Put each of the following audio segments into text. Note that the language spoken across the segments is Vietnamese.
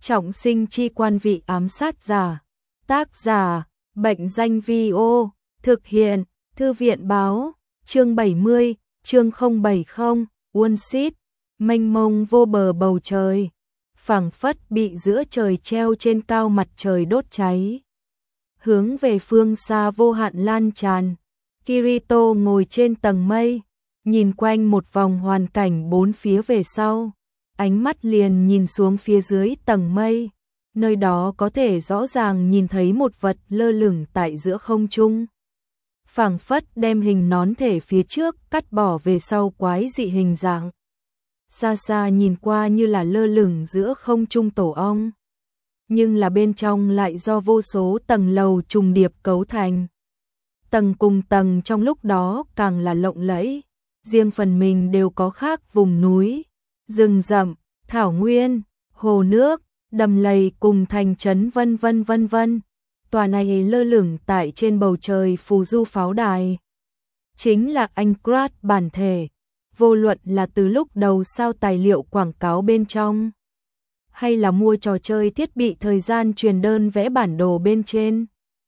Trọng sinh chi quan vị ám sát giả. Tác giả, Bệnh danh Vi-ô. Thực hiện, Thư viện báo. Chương 70, chương 070, Unsit. Mênh mông vô bờ bầu trời. Phảng phất bị giữa trời treo trên cao mặt trời đốt cháy. Hướng về phương xa vô hạn lan tràn. Kirito ngồi trên tầng mây, nhìn quanh một vòng hoàn cảnh bốn phía về sau. Ánh mắt liền nhìn xuống phía dưới tầng mây, nơi đó có thể rõ ràng nhìn thấy một vật lơ lửng tại giữa không trung. Phảng phất đem hình nón thể phía trước cắt bỏ về sau quái dị hình dạng. Xa xa nhìn qua như là lơ lửng giữa không trung tổ ong, nhưng là bên trong lại do vô số tầng lầu trùng điệp cấu thành. Tầng cùng tầng trong lúc đó càng là lộng lẫy, riêng phần mình đều có khác vùng núi, rừng rậm, thảo nguyên, hồ nước, đầm lầy cùng thành trấn vân vân vân vân. Tòa này lơ lửng tại trên bầu trời phù du pháo đài, chính là Aincrad bản thể. Vô luận là từ lúc đầu sao tài liệu quảng cáo bên trong, hay là mua trò chơi thiết bị thời gian truyền đơn vẽ bản đồ bên trên,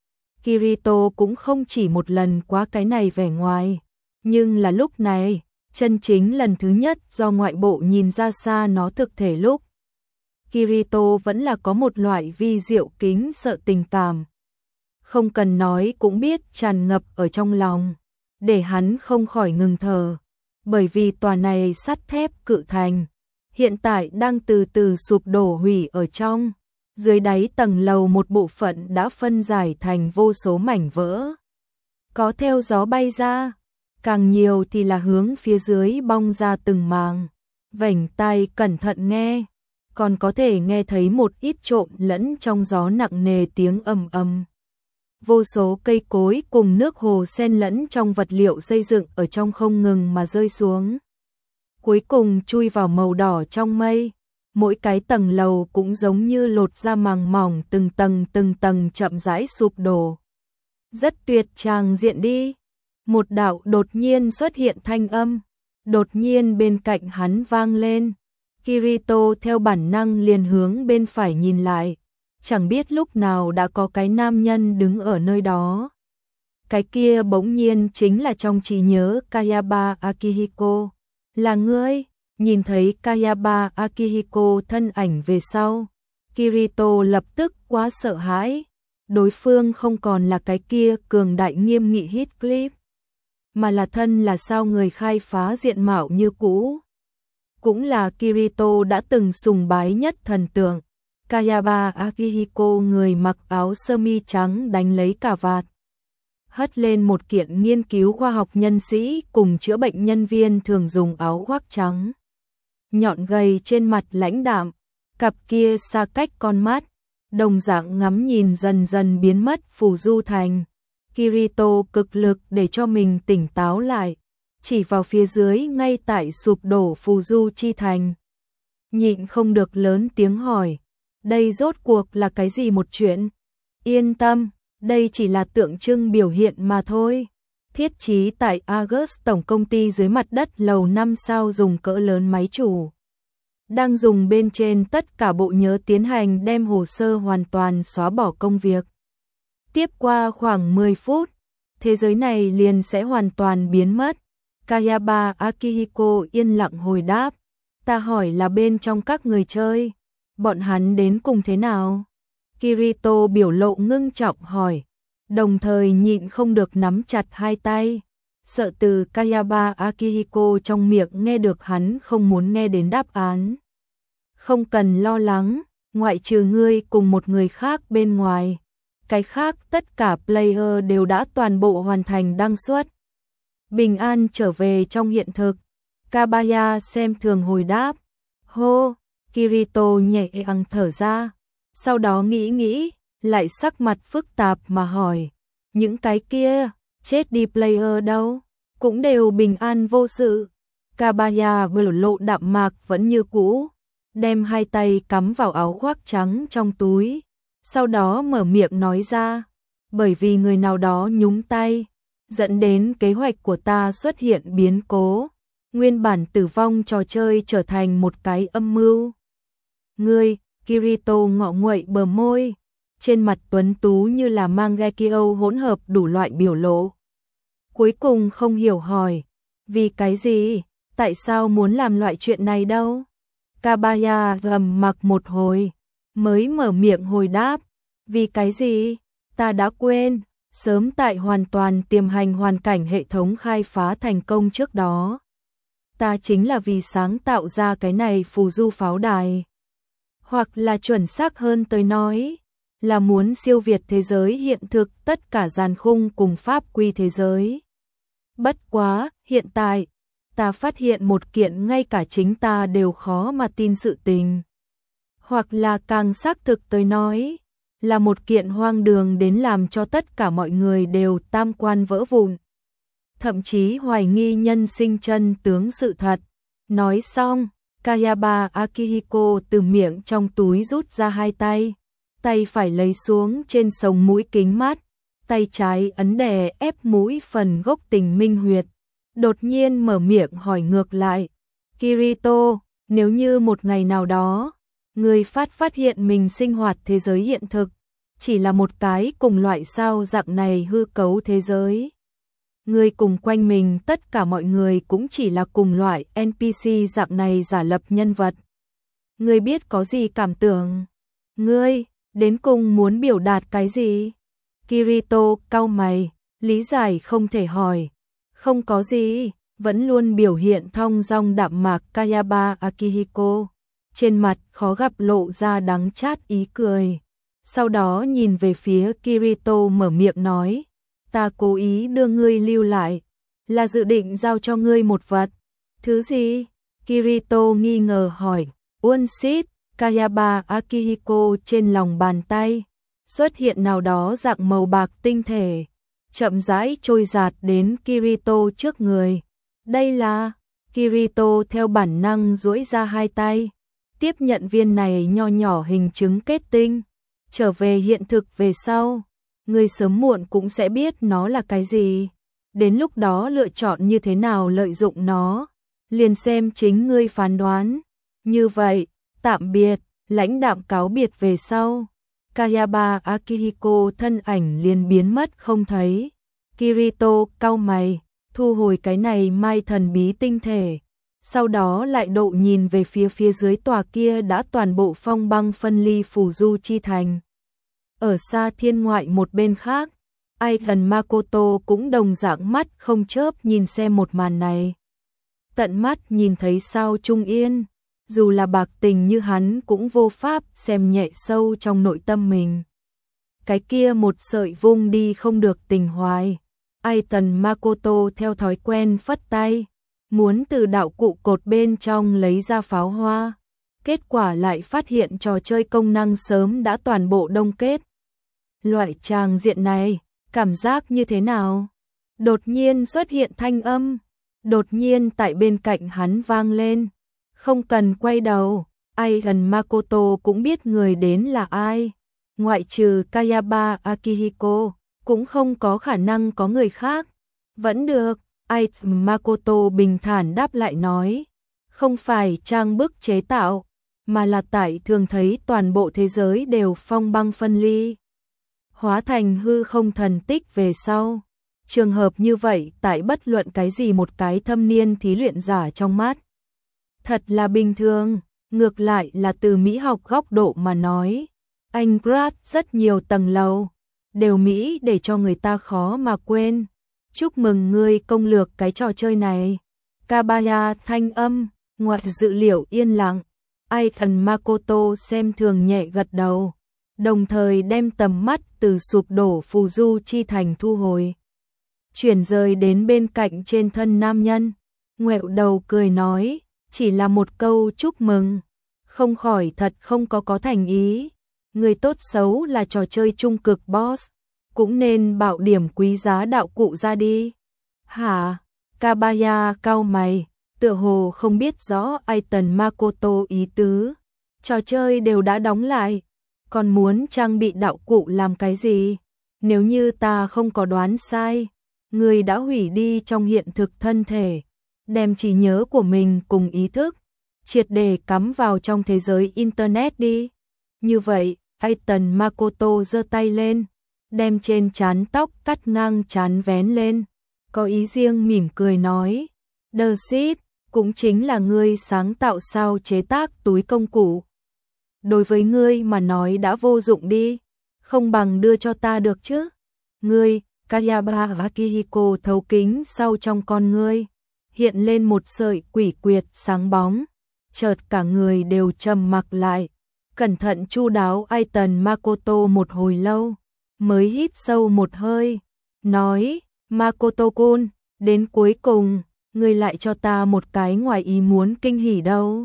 Kirito cũng không chỉ một lần qua cái này vẻ ngoài, nhưng là lúc này, chân chính lần thứ nhất do ngoại bộ nhìn ra xa nó thực thể lúc, Kirito vẫn là có một loại vi diệu kính sợ tình cảm. Không cần nói cũng biết tràn ngập ở trong lòng, để hắn không khỏi ngừng thở, bởi vì tòa này sắt thép cự thành, hiện tại đang từ từ sụp đổ hủy ở trong. Dưới đáy tầng lầu một bộ phận đã phân giải thành vô số mảnh vỡ, có theo gió bay ra, càng nhiều thì là hướng phía dưới bong ra từng màng. Vểnh tai cẩn thận nghe, còn có thể nghe thấy một ít trộn lẫn trong gió nặng nề tiếng ầm ầm. Vô số cây cối cùng nước hồ xen lẫn trong vật liệu xây dựng ở trong không ngừng mà rơi xuống, cuối cùng chui vào màu đỏ trong mây. Mỗi cái tầng lầu cũng giống như lột ra màng mỏng, từng tầng chậm rãi sụp đổ. Rất tuyệt tràng diện đi. Một đạo đột nhiên xuất hiện thanh âm, đột nhiên bên cạnh hắn vang lên. Kirito theo bản năng liền hướng bên phải nhìn lại, chẳng biết lúc nào đã có cái nam nhân đứng ở nơi đó. Cái kia bỗng nhiên chính là trong trí nhớ Kayaba Akihiko. Là ngươi? Nhìn thấy Kayaba Akihiko thân ảnh về sau, Kirito lập tức quá sợ hãi. Đối phương không còn là cái kia cường đại nghiêm nghị Heathcliff, mà là thân là sao người khai phá diện mạo như cũ. Cũng là Kirito đã từng sùng bái nhất thần tượng. Kayaba Akihiko người mặc áo sơ mi trắng đánh lấy cà vạt, hất lên một kiện nghiên cứu khoa học nhân sĩ cùng chữa bệnh nhân viên thường dùng áo khoác trắng. Nhọn gầy trên mặt lãnh đạm, cặp kia xa cách con mắt, đồng dạng ngắm nhìn dần dần biến mất phù du thành. Kirito cực lực để cho mình tỉnh táo lại, chỉ vào phía dưới ngay tại sụp đổ phù du chi thành. Nhịn không được lớn tiếng hỏi, đây rốt cuộc là cái gì một chuyện? Yên tâm, đây chỉ là tượng trưng biểu hiện mà thôi. Thiết trí tại August tổng công ty dưới mặt đất lầu 5 sao dùng cỡ lớn máy chủ, đang dùng bên trên tất cả bộ nhớ tiến hành đem hồ sơ hoàn toàn xóa bỏ công việc. Tiếp qua khoảng 10 phút, thế giới này liền sẽ hoàn toàn biến mất. Kayaba Akihiko yên lặng hồi đáp, ta hỏi là bên trong các người chơi, bọn hắn đến cùng thế nào? Kirito biểu lộ ngưng trọng hỏi, đồng thời nhịn không được nắm chặt hai tay, sợ từ Kayaba Akihiko trong miệng nghe được hắn không muốn nghe đến đáp án. Không cần lo lắng, ngoại trừ ngươi cùng một người khác bên ngoài, cái khác tất cả player đều đã toàn bộ hoàn thành đăng xuất, bình an trở về trong hiện thực. Kabaya xem thường hồi đáp. Hô, Kirito nhẹ nhàng thở ra, sau đó nghĩ, lại sắc mặt phức tạp mà hỏi, những cái kia, chết đi player đâu, cũng đều bình an vô sự. Kabaya biểu lộ đạm mạc vẫn như cũ, đem hai tay cắm vào áo khoác trắng trong túi, sau đó mở miệng nói ra, bởi vì người nào đó nhúng tay, dẫn đến kế hoạch của ta xuất hiện biến cố, nguyên bản tử vong trò chơi trở thành một cái âm mưu. Ngươi, Kirito ngọ nguậy bờ môi, trên mặt tuấn tú như là Mangekyo hỗn hợp đủ loại biểu lộ. Cuối cùng không hiểu hỏi, vì cái gì, tại sao muốn làm loại chuyện này đâu? Kabaya gầm mặc một hồi, mới mở miệng hồi đáp, vì cái gì, ta đã quên, sớm tại hoàn toàn tiềm hành hoàn cảnh hệ thống khai phá thành công trước đó. Ta chính là vì sáng tạo ra cái này phù du pháo đài. Hoặc là chuẩn xác hơn tới nói, là muốn siêu việt thế giới hiện thực tất cả giàn khung cùng pháp quy thế giới. Bất quá, hiện tại, ta phát hiện một kiện ngay cả chính ta đều khó mà tin sự tình. Hoặc là càng xác thực tới nói, là một kiện hoang đường đến làm cho tất cả mọi người đều tam quan vỡ vụn. Thậm chí hoài nghi nhân sinh chân tướng sự thật. Nói xong, Kayaba Akihiko từ miệng trong túi rút ra hai tay. Tay phải lấy xuống trên sống mũi kính mắt. Tay trái ấn đè ép mũi phần gốc tình minh huyệt. Đột nhiên mở miệng hỏi ngược lại. Kirito, nếu như một ngày nào đó, người phát hiện mình sinh hoạt thế giới hiện thực, chỉ là một cái cùng loại sao dạng này hư cấu thế giới. Người cùng quanh mình tất cả mọi người cũng chỉ là cùng loại NPC dạng này giả lập nhân vật. Người biết có gì cảm tưởng? Ngươi, đến cùng muốn biểu đạt cái gì? Kirito cau mày, lý giải không thể hỏi. Không có gì, vẫn luôn biểu hiện thong dong đạm mạc Kayaba Akihiko. Trên mặt khó gặp lộ ra đắng chát ý cười. Sau đó nhìn về phía Kirito mở miệng nói, ta cố ý đưa ngươi lưu lại, là dự định giao cho ngươi một vật. Thứ gì? Kirito nghi ngờ hỏi. Unsit, Kayaba Akihiko trên lòng bàn tay, xuất hiện nào đó dạng màu bạc tinh thể, chậm rãi trôi dạt đến Kirito trước người. Đây là... Kirito theo bản năng duỗi ra hai tay, tiếp nhận viên này nho nhỏ hình chứng kết tinh. Trở về hiện thực về sau, người sớm muộn cũng sẽ biết nó là cái gì. Đến lúc đó lựa chọn như thế nào lợi dụng nó, liền xem chính ngươi phán đoán. Như vậy, tạm biệt, lãnh đạm cáo biệt về sau. Kayaba Akihiko thân ảnh liền biến mất không thấy. Kirito cau mày, thu hồi cái này mai thần bí tinh thể. Sau đó lại độ nhìn về phía dưới tòa kia đã toàn bộ phong băng phân ly phù du chi thành. Ở xa thiên ngoại một bên khác, Aiton Makoto cũng đồng dạng mắt không chớp nhìn xem một màn này. Tận mắt nhìn thấy sao trung yên, dù là bạc tình như hắn cũng vô pháp xem nhẹ sâu trong nội tâm mình. Cái kia một sợi vung đi không được tình hoài. Aiton Makoto theo thói quen phất tay, muốn từ đạo cụ cột bên trong lấy ra pháo hoa. Kết quả lại phát hiện trò chơi công năng sớm đã toàn bộ đông kết. Loại tràng diện này, cảm giác như thế nào? Đột nhiên xuất hiện thanh âm, đột nhiên tại bên cạnh hắn vang lên. Không cần quay đầu, Aiton Makoto cũng biết người đến là ai. Ngoại trừ Kayaba Akihiko, cũng không có khả năng có người khác. Vẫn được, Aiton Makoto bình thản đáp lại nói. Không phải trang bức chế tạo, mà là tại thường thấy toàn bộ thế giới đều phong băng phân ly, hóa thành hư không thần tích về sau. Trường hợp như vậy tại bất luận cái gì một cái thâm niên thí luyện giả trong mắt thật là bình thường. Ngược lại là từ mỹ học góc độ mà nói, anh Grad rất nhiều tầng lầu, đều mỹ để cho người ta khó mà quên. Chúc mừng ngươi công lược cái trò chơi này. Kabaya thanh âm, ngoài dự liệu yên lặng. Aiton Makoto xem thường nhẹ gật đầu, đồng thời đem tầm mắt từ sụp đổ phù du chi thành thu hồi, chuyển rời đến bên cạnh trên thân nam nhân. Ngoẹo đầu cười nói, chỉ là một câu chúc mừng, không khỏi thật không có thành ý. Người tốt xấu là trò chơi trung cực boss, cũng nên bạo điểm quý giá đạo cụ ra đi. Hả? Kabaya cau mày, tựa hồ không biết rõ Aiton Makoto ý tứ. Trò chơi đều đã đóng lại, còn muốn trang bị đạo cụ làm cái gì? Nếu như ta không có đoán sai, người đã hủy đi trong hiện thực thân thể, đem trí nhớ của mình cùng ý thức triệt để cắm vào trong thế giới internet đi. Như vậy, Aiton Makoto giơ tay lên, đem trên trán tóc cắt ngang trán vén lên, có ý riêng mỉm cười nói, The Seed, cũng chính là ngươi sáng tạo sao chế tác túi công cụ. Đối với ngươi mà nói đã vô dụng đi, không bằng đưa cho ta được chứ. Ngươi, Kayaba Akihiko thấu kính sau trong con ngươi, hiện lên một sợi quỷ quyệt sáng bóng, chợt cả người đều trầm mặc lại, cẩn thận chu đáo Aiton Makoto một hồi lâu, mới hít sâu một hơi, nói, Makoto-kun, đến cuối cùng, ngươi lại cho ta một cái ngoài ý muốn kinh hỉ đâu.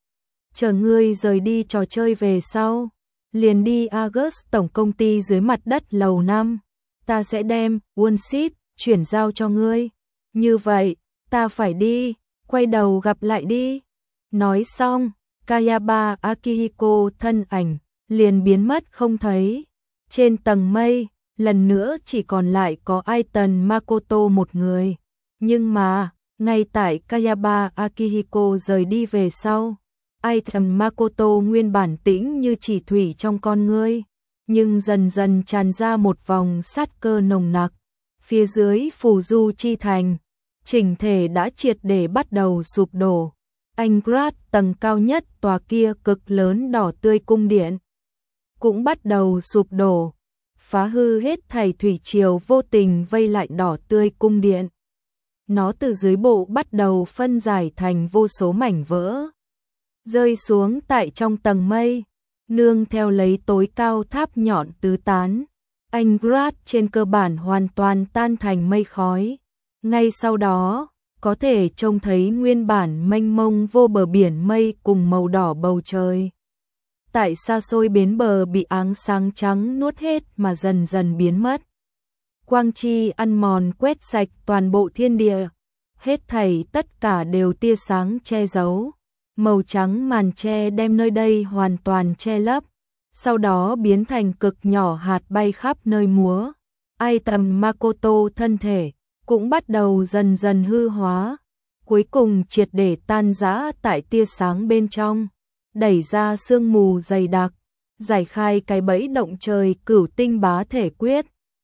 Chờ ngươi rời đi trò chơi về sau, liền đi August tổng công ty dưới mặt đất lầu 5, ta sẽ đem One Seed chuyển giao cho ngươi. Như vậy, ta phải đi, quay đầu gặp lại đi. Nói xong, Kayaba Akihiko thân ảnh liền biến mất không thấy. Trên tầng mây, lần nữa chỉ còn lại có Aiton Makoto một người. Nhưng mà, ngay tại Kayaba Akihiko rời đi về sau, Aiton Makoto nguyên bản tĩnh như chỉ thủy trong con ngươi, nhưng dần dần tràn ra một vòng sát cơ nồng nặc. Phía dưới phù du chi thành, chỉnh thể đã triệt để bắt đầu sụp đổ. Angrat tầng cao nhất tòa kia cực lớn đỏ tươi cung điện cũng bắt đầu sụp đổ, phá hư hết thảy thủy triều vô tình vây lại đỏ tươi cung điện. Nó từ dưới bộ bắt đầu phân giải thành vô số mảnh vỡ, rơi xuống tại trong tầng mây, nương theo lấy tối cao tháp nhọn tứ tán. Angrat trên cơ bản hoàn toàn tan thành mây khói. Ngay sau đó, có thể trông thấy nguyên bản mênh mông vô bờ biển mây cùng màu đỏ bầu trời. Tại xa xôi bến bờ bị áng sáng trắng nuốt hết mà dần dần biến mất. Quang chi ăn mòn quét sạch toàn bộ thiên địa. Hết thảy tất cả đều tia sáng che giấu. Màu trắng màn che đem nơi đây hoàn toàn che lấp. Sau đó biến thành cực nhỏ hạt bay khắp nơi múa. Aiton Makoto thân thể cũng bắt đầu dần dần hư hóa, cuối cùng triệt để tan rã tại tia sáng bên trong, đẩy ra sương mù dày đặc, giải khai cái bẫy động trời cửu tinh bá thể quyết.